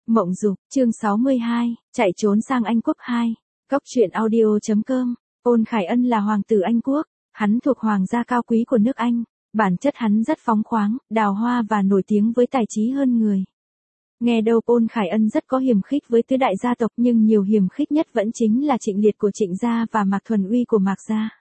Mộng Dục, chương 62, chạy trốn sang Anh Quốc 2. Góc truyện audio.com. Ôn Khải Ân là hoàng tử Anh Quốc, hắn thuộc hoàng gia cao quý của nước Anh, bản chất hắn rất phóng khoáng, đào hoa và nổi tiếng với tài trí hơn người. Nghe đâu Ôn Khải Ân rất có hiềm khích với tứ đại gia tộc, nhưng nhiều hiềm khích nhất vẫn chính là Trịnh Liệt của Trịnh gia và Mạc Thuần Uy của Mạc gia.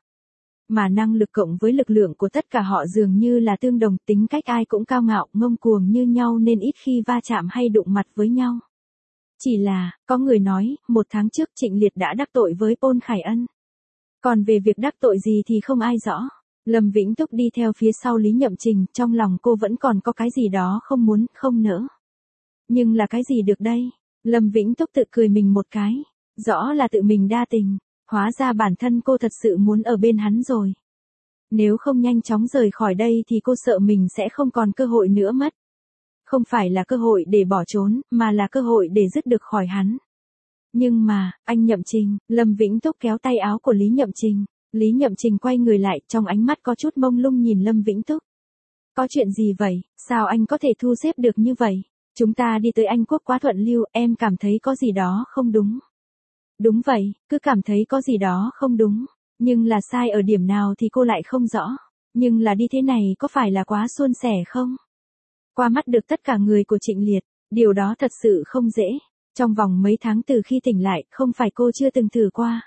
Mà năng lực cộng với lực lượng của tất cả họ dường như là tương đồng, tính cách ai cũng cao ngạo, ngông cuồng như nhau nên ít khi va chạm hay đụng mặt với nhau. Chỉ là, có người nói, 1 tháng trước Trịnh Liệt đã đắc tội với Ôn Khải Ân. Còn về việc đắc tội gì thì không ai rõ. Lâm Vĩnh Túc đi theo phía sau Lý Nhậm Trình, trong lòng cô vẫn còn có cái gì đó không muốn, không nỡ. Nhưng là cái gì được đây? Lâm Vĩnh Túc tự cười mình một cái. Rõ là tự mình đa tình. Hóa ra bản thân cô thật sự muốn ở bên hắn rồi. Nếu không nhanh chóng rời khỏi đây thì cô sợ mình sẽ không còn cơ hội nữa mất. Không phải là cơ hội để bỏ trốn, mà là cơ hội để dứt được khỏi hắn. Nhưng mà, anh Nhậm Trình, Lâm Vĩnh Túc kéo tay áo của Lý Nhậm Trình. Lý Nhậm Trình quay người lại, trong ánh mắt có chút mông lung nhìn Lâm Vĩnh Túc. Có chuyện gì vậy, sao anh có thể thu xếp được như vậy? Chúng ta đi tới Anh Quốc quá thuận lưu, em cảm thấy có gì đó không đúng. Đúng vậy, cứ cảm thấy có gì đó không đúng. Nhưng là sai ở điểm nào thì cô lại không rõ. Nhưng là đi thế này có phải là quá suôn sẻ không? Qua mắt được tất cả người của Trịnh Liệt, điều đó thật sự không dễ. Trong vòng mấy tháng từ khi tỉnh lại, không phải cô chưa từng thử qua.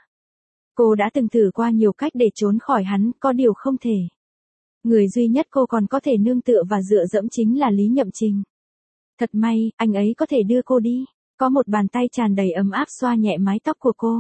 Cô đã từng thử qua nhiều cách để trốn khỏi hắn, có điều không thể. Người duy nhất cô còn có thể nương tựa và dựa dẫm chính là Lý Nhậm Trình. Thật may, anh ấy có thể đưa cô đi. Có một bàn tay tràn đầy ấm áp xoa nhẹ mái tóc của cô.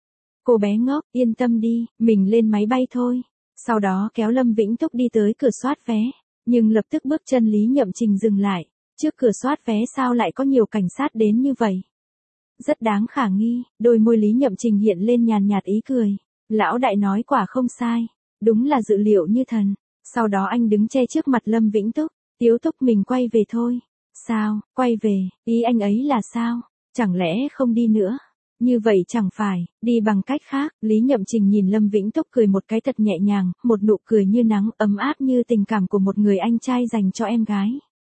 Cô bé ngốc, yên tâm đi, mình lên máy bay thôi. Sau đó kéo Lâm Vĩnh Túc đi tới cửa soát vé. Nhưng lập tức bước chân Lý Nhậm Trình dừng lại. Trước cửa soát vé sao lại có nhiều cảnh sát đến như vậy? Rất đáng khả nghi, đôi môi Lý Nhậm Trình hiện lên nhàn nhạt ý cười. Lão đại nói quả không sai. Đúng là dự liệu như thần. Sau đó anh đứng che trước mặt Lâm Vĩnh Túc. Tiếu Túc mình quay về thôi. Sao, quay về, ý anh ấy là sao? Chẳng lẽ không đi nữa? Như vậy chẳng phải, đi bằng cách khác. Lý Nhậm Trình nhìn Lâm Vĩnh Túc cười một cái thật nhẹ nhàng, một nụ cười như nắng, ấm áp như tình cảm của một người anh trai dành cho em gái.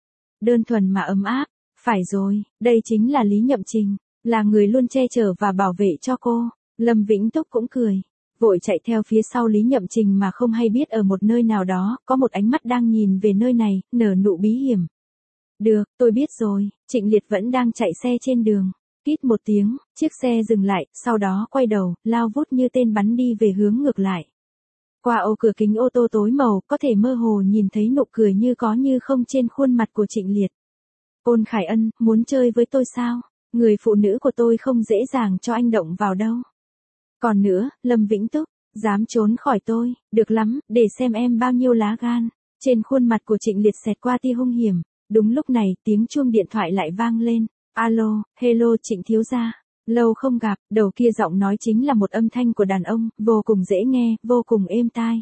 Đơn thuần mà ấm áp, phải rồi, đây chính là Lý Nhậm Trình, là người luôn che chở và bảo vệ cho cô. Lâm Vĩnh Túc cũng cười, vội chạy theo phía sau Lý Nhậm Trình mà không hay biết ở một nơi nào đó, có một ánh mắt đang nhìn về nơi này, nở nụ bí hiểm. Được, tôi biết rồi. Trịnh Liệt vẫn đang chạy xe trên đường. Kít một tiếng, chiếc xe dừng lại, sau đó quay đầu, lao vút như tên bắn đi về hướng ngược lại. Qua ô cửa kính ô tô tối màu, có thể mơ hồ nhìn thấy nụ cười như có như không trên khuôn mặt của Trịnh Liệt. Ôn Khải Ân, muốn chơi với tôi sao? Người phụ nữ của tôi không dễ dàng cho anh động vào đâu. Còn nữa, Lâm Vĩnh Túc, dám trốn khỏi tôi, được lắm, để xem em bao nhiêu lá gan. Trên khuôn mặt của Trịnh Liệt xẹt qua tia hung hiểm. Đúng lúc này, tiếng chuông điện thoại lại vang lên. Alo, hello Trịnh thiếu gia. Lâu không gặp, đầu kia giọng nói chính là một âm thanh của đàn ông, vô cùng dễ nghe, vô cùng êm tai.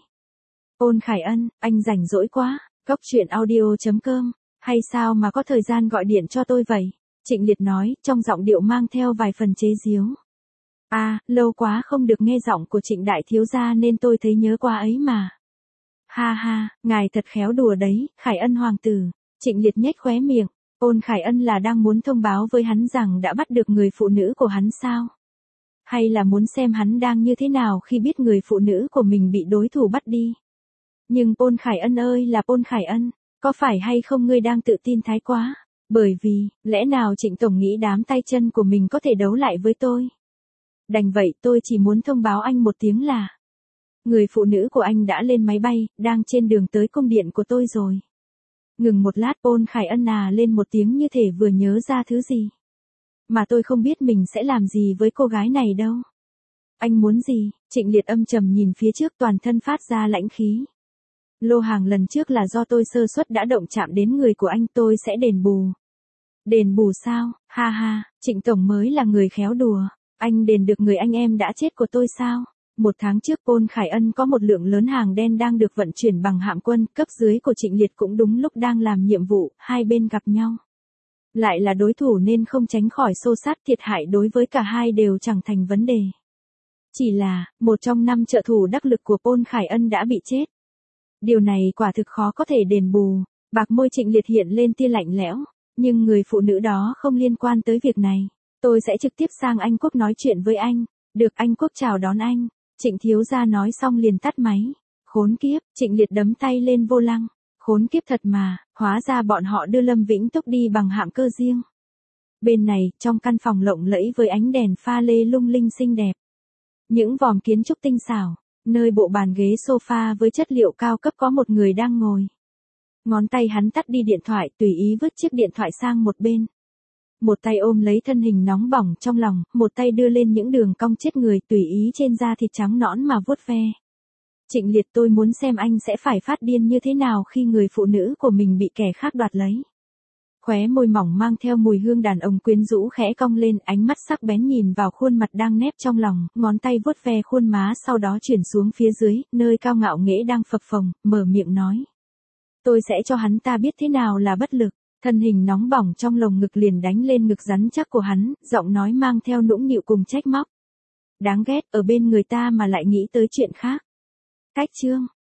Ôn Khải Ân, anh rảnh rỗi quá, góc truyện audio.com, hay sao mà có thời gian gọi điện cho tôi vậy? Trịnh Liệt nói, trong giọng điệu mang theo vài phần chế giễu. Lâu quá không được nghe giọng của Trịnh đại thiếu gia nên tôi thấy nhớ qua ấy mà. Ha ha, ngài thật khéo đùa đấy, Khải Ân hoàng tử. Trịnh Liệt nhếch khóe miệng, Ôn Khải Ân là đang muốn thông báo với hắn rằng đã bắt được người phụ nữ của hắn sao? Hay là muốn xem hắn đang như thế nào khi biết người phụ nữ của mình bị đối thủ bắt đi? Nhưng Ôn Khải Ân ơi là Ôn Khải Ân, có phải hay không ngươi đang tự tin thái quá? Bởi vì, lẽ nào Trịnh Tổng nghĩ đám tay chân của mình có thể đấu lại với tôi? Đành vậy tôi chỉ muốn thông báo anh một tiếng là người phụ nữ của anh đã lên máy bay, đang trên đường tới cung điện của tôi rồi. Ngừng một lát Ôn Khải Ân lên một tiếng như thể vừa nhớ ra thứ gì. Mà tôi không biết mình sẽ làm gì với cô gái này đâu. Anh muốn gì? Trịnh Liệt âm trầm nhìn phía trước toàn thân phát ra lãnh khí. Lô hàng lần trước là do tôi sơ suất đã động chạm đến người của anh, tôi sẽ đền bù. Đền bù sao? Ha ha, Trịnh Tổng mới là người khéo đùa. Anh đền được người anh em đã chết của tôi sao? 1 tháng trước Ôn Khải Ân có một lượng lớn hàng đen đang được vận chuyển bằng hạm quân, cấp dưới của Trịnh Liệt cũng đúng lúc đang làm nhiệm vụ, hai bên gặp nhau. Lại là đối thủ nên không tránh khỏi xô xát, thiệt hại đối với cả hai đều chẳng thành vấn đề. Chỉ là, một trong 5 trợ thủ đắc lực của Ôn Khải Ân đã bị chết. Điều này quả thực khó có thể đền bù. Bạc môi Trịnh Liệt hiện lên tia lạnh lẽo. Nhưng người phụ nữ đó không liên quan tới việc này. Tôi sẽ trực tiếp sang Anh Quốc nói chuyện với anh. Được, Anh Quốc chào đón anh. Trịnh thiếu gia nói xong liền tắt máy. Khốn kiếp, Trịnh Liệt đấm tay lên vô lăng. Khốn kiếp thật mà, hóa ra bọn họ đưa Lâm Vĩnh Túc đi bằng hạng cơ riêng. Bên này, trong căn phòng lộng lẫy với ánh đèn pha lê lung linh xinh đẹp. Những vòm kiến trúc tinh xảo, nơi bộ bàn ghế sofa với chất liệu cao cấp có một người đang ngồi. Ngón tay hắn tắt đi điện thoại, tùy ý vứt chiếc điện thoại sang một bên. Một tay ôm lấy thân hình nóng bỏng trong lòng, một tay đưa lên những đường cong chết người tùy ý trên da thịt trắng nõn mà vuốt ve. Trịnh Liệt, tôi muốn xem anh sẽ phải phát điên như thế nào khi người phụ nữ của mình bị kẻ khác đoạt lấy. Khóe môi mỏng mang theo mùi hương đàn ông quyến rũ khẽ cong lên, ánh mắt sắc bén nhìn vào khuôn mặt đang nép trong lòng, ngón tay vuốt ve khuôn má sau đó chuyển xuống phía dưới, nơi cao ngạo nghễ đang phập phồng, mở miệng nói. Tôi sẽ cho hắn ta biết thế nào là bất lực. Thân hình nóng bỏng trong lồng ngực liền đánh lên ngực rắn chắc của hắn, giọng nói mang theo nũng nịu cùng trách móc. Đáng ghét, ở bên người ta mà lại nghĩ tới chuyện khác. Cách chương